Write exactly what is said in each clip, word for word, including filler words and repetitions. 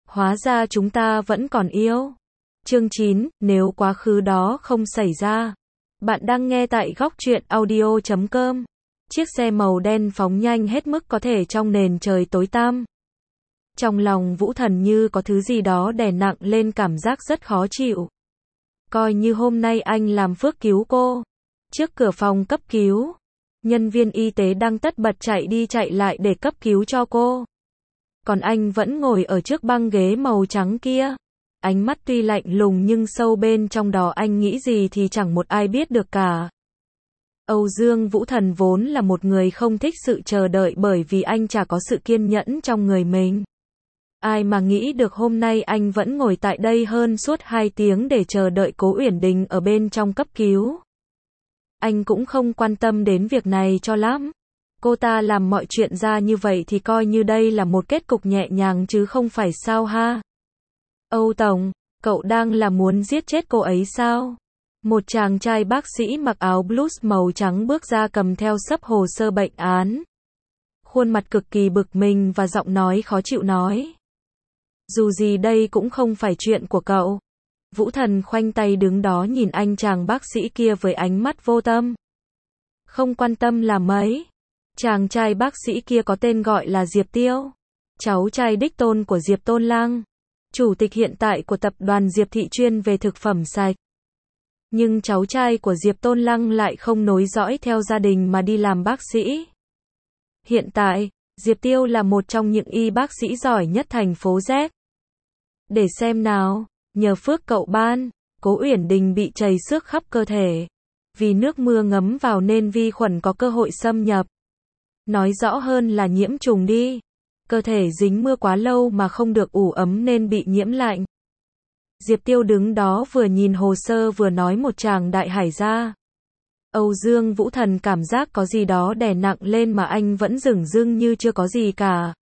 Hóa ra chúng ta vẫn còn yêu. Chương chín, nếu quá khứ đó không xảy ra. Bạn đang nghe tại góc truyện audio chấm com. Chiếc xe màu đen phóng nhanh hết mức có thể trong nền trời tối tăm. Trong lòng Vũ Thần như có thứ gì đó đè nặng lên, cảm giác rất khó chịu. Coi như hôm nay anh làm phước cứu cô. Trước cửa phòng cấp cứu, nhân viên y tế đang tất bật chạy đi chạy lại để cấp cứu cho cô. Còn anh vẫn ngồi ở trước băng ghế màu trắng kia. Ánh mắt tuy lạnh lùng nhưng sâu bên trong đó anh nghĩ gì thì chẳng một ai biết được cả. Âu Dương Vũ Thần vốn là một người không thích sự chờ đợi, bởi vì anh chả có sự kiên nhẫn trong người mình. Ai mà nghĩ được hôm nay anh vẫn ngồi tại đây hơn suốt hai tiếng để chờ đợi Cố Uyển Đình ở bên trong cấp cứu. Anh cũng không quan tâm đến việc này cho lắm. Cô ta làm mọi chuyện ra như vậy thì coi như đây là một kết cục nhẹ nhàng chứ không phải sao ha. Âu Tổng, cậu đang là muốn giết chết cô ấy sao? Một chàng trai bác sĩ mặc áo blues màu trắng bước ra cầm theo xấp hồ sơ bệnh án. Khuôn mặt cực kỳ bực mình và giọng nói khó chịu nói. Dù gì đây cũng không phải chuyện của cậu. Vũ Thần khoanh tay đứng đó nhìn anh chàng bác sĩ kia với ánh mắt vô tâm. Không quan tâm là mấy. Chàng trai bác sĩ kia có tên gọi là Diệp Tiêu. Cháu trai đích tôn của Diệp Tôn Lăng. Chủ tịch hiện tại của tập đoàn Diệp Thị chuyên về thực phẩm sạch. Nhưng cháu trai của Diệp Tôn Lăng lại không nối dõi theo gia đình mà đi làm bác sĩ. Hiện tại, Diệp Tiêu là một trong những y bác sĩ giỏi nhất thành phố Z. Để xem nào, nhờ phước cậu ban, Cố Uyển Đình bị trầy xước khắp cơ thể. Vì nước mưa ngấm vào nên vi khuẩn có cơ hội xâm nhập. Nói rõ hơn là nhiễm trùng đi. Cơ thể dính mưa quá lâu mà không được ủ ấm nên bị nhiễm lạnh. Diệp Tiêu đứng đó vừa nhìn hồ sơ vừa nói một tràng đại hải ra. Âu Dương Vũ Thần cảm giác có gì đó đè nặng lên mà anh vẫn dửng dưng như chưa có gì cả.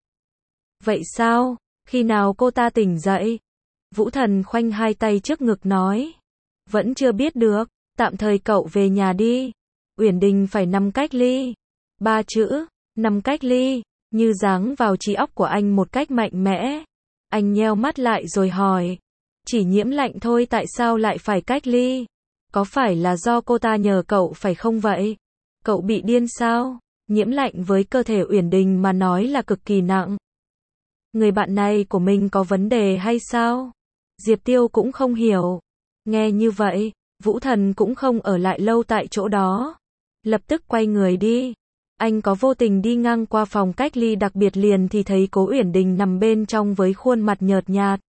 Vậy sao? Khi nào cô ta tỉnh dậy? Vũ Thần khoanh hai tay trước ngực nói. Vẫn chưa biết được, tạm thời cậu về nhà đi. Uyển Đình phải nằm cách ly. Ba chữ, nằm cách ly, như giáng vào trí óc của anh một cách mạnh mẽ. Anh nheo mắt lại rồi hỏi. Chỉ nhiễm lạnh thôi tại sao lại phải cách ly? Có phải là do cô ta nhờ cậu phải không vậy? Cậu bị điên sao? Nhiễm lạnh với cơ thể Uyển Đình mà nói là cực kỳ nặng. Người bạn này của mình có vấn đề hay sao? Diệp Tiêu cũng không hiểu. Nghe như vậy, Vũ Thần cũng không ở lại lâu tại chỗ đó. Lập tức quay người đi. Anh có vô tình đi ngang qua phòng cách ly đặc biệt liền thì thấy Cố Uyển Đình nằm bên trong với khuôn mặt nhợt nhạt.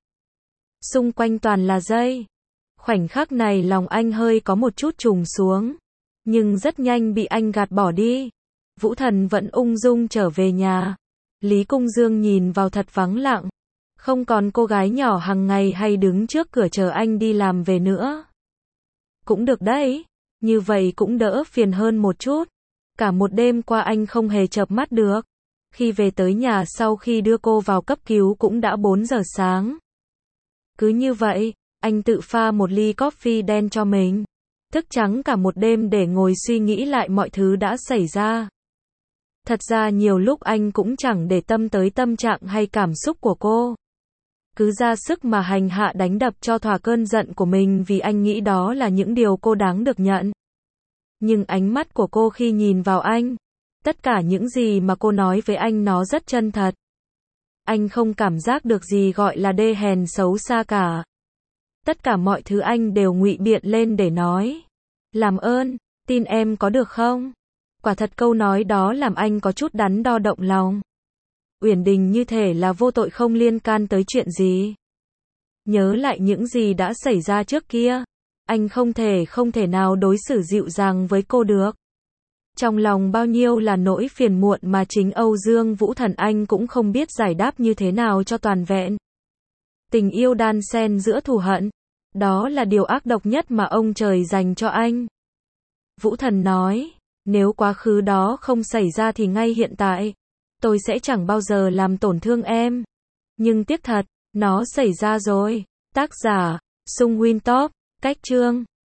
Xung quanh toàn là dây. Khoảnh khắc này lòng anh hơi có một chút trùng xuống. Nhưng rất nhanh bị anh gạt bỏ đi. Vũ Thần vẫn ung dung trở về nhà. Lý Cung Dương nhìn vào thật vắng lặng. Không còn cô gái nhỏ hàng ngày hay đứng trước cửa chờ anh đi làm về nữa. Cũng được đấy. Như vậy cũng đỡ phiền hơn một chút. Cả một đêm qua anh không hề chợp mắt được. Khi về tới nhà sau khi đưa cô vào cấp cứu cũng đã bốn giờ sáng. Cứ như vậy, anh tự pha một ly coffee đen cho mình. Thức trắng cả một đêm để ngồi suy nghĩ lại mọi thứ đã xảy ra. Thật ra nhiều lúc anh cũng chẳng để tâm tới tâm trạng hay cảm xúc của cô. Cứ ra sức mà hành hạ đánh đập cho thỏa cơn giận của mình vì anh nghĩ đó là những điều cô đáng được nhận. Nhưng ánh mắt của cô khi nhìn vào anh, tất cả những gì mà cô nói với anh nó rất chân thật. Anh không cảm giác được gì gọi là đê hèn xấu xa cả. Tất cả mọi thứ anh đều ngụy biện lên để nói. Làm ơn, tin em có được không? Quả thật câu nói đó làm anh có chút đắn đo động lòng. Uyển Đình như thể là vô tội không liên can tới chuyện gì. Nhớ lại những gì đã xảy ra trước kia. Anh không thể không thể nào đối xử dịu dàng với cô được. Trong lòng bao nhiêu là nỗi phiền muộn mà chính Âu Dương Vũ Thần anh cũng không biết giải đáp như thế nào cho toàn vẹn. Tình yêu đan xen giữa thù hận. Đó là điều ác độc nhất mà ông trời dành cho anh. Vũ Thần nói, nếu quá khứ đó không xảy ra thì ngay hiện tại, tôi sẽ chẳng bao giờ làm tổn thương em. Nhưng tiếc thật, nó xảy ra rồi. Tác giả, Sung Win Top, cách chương.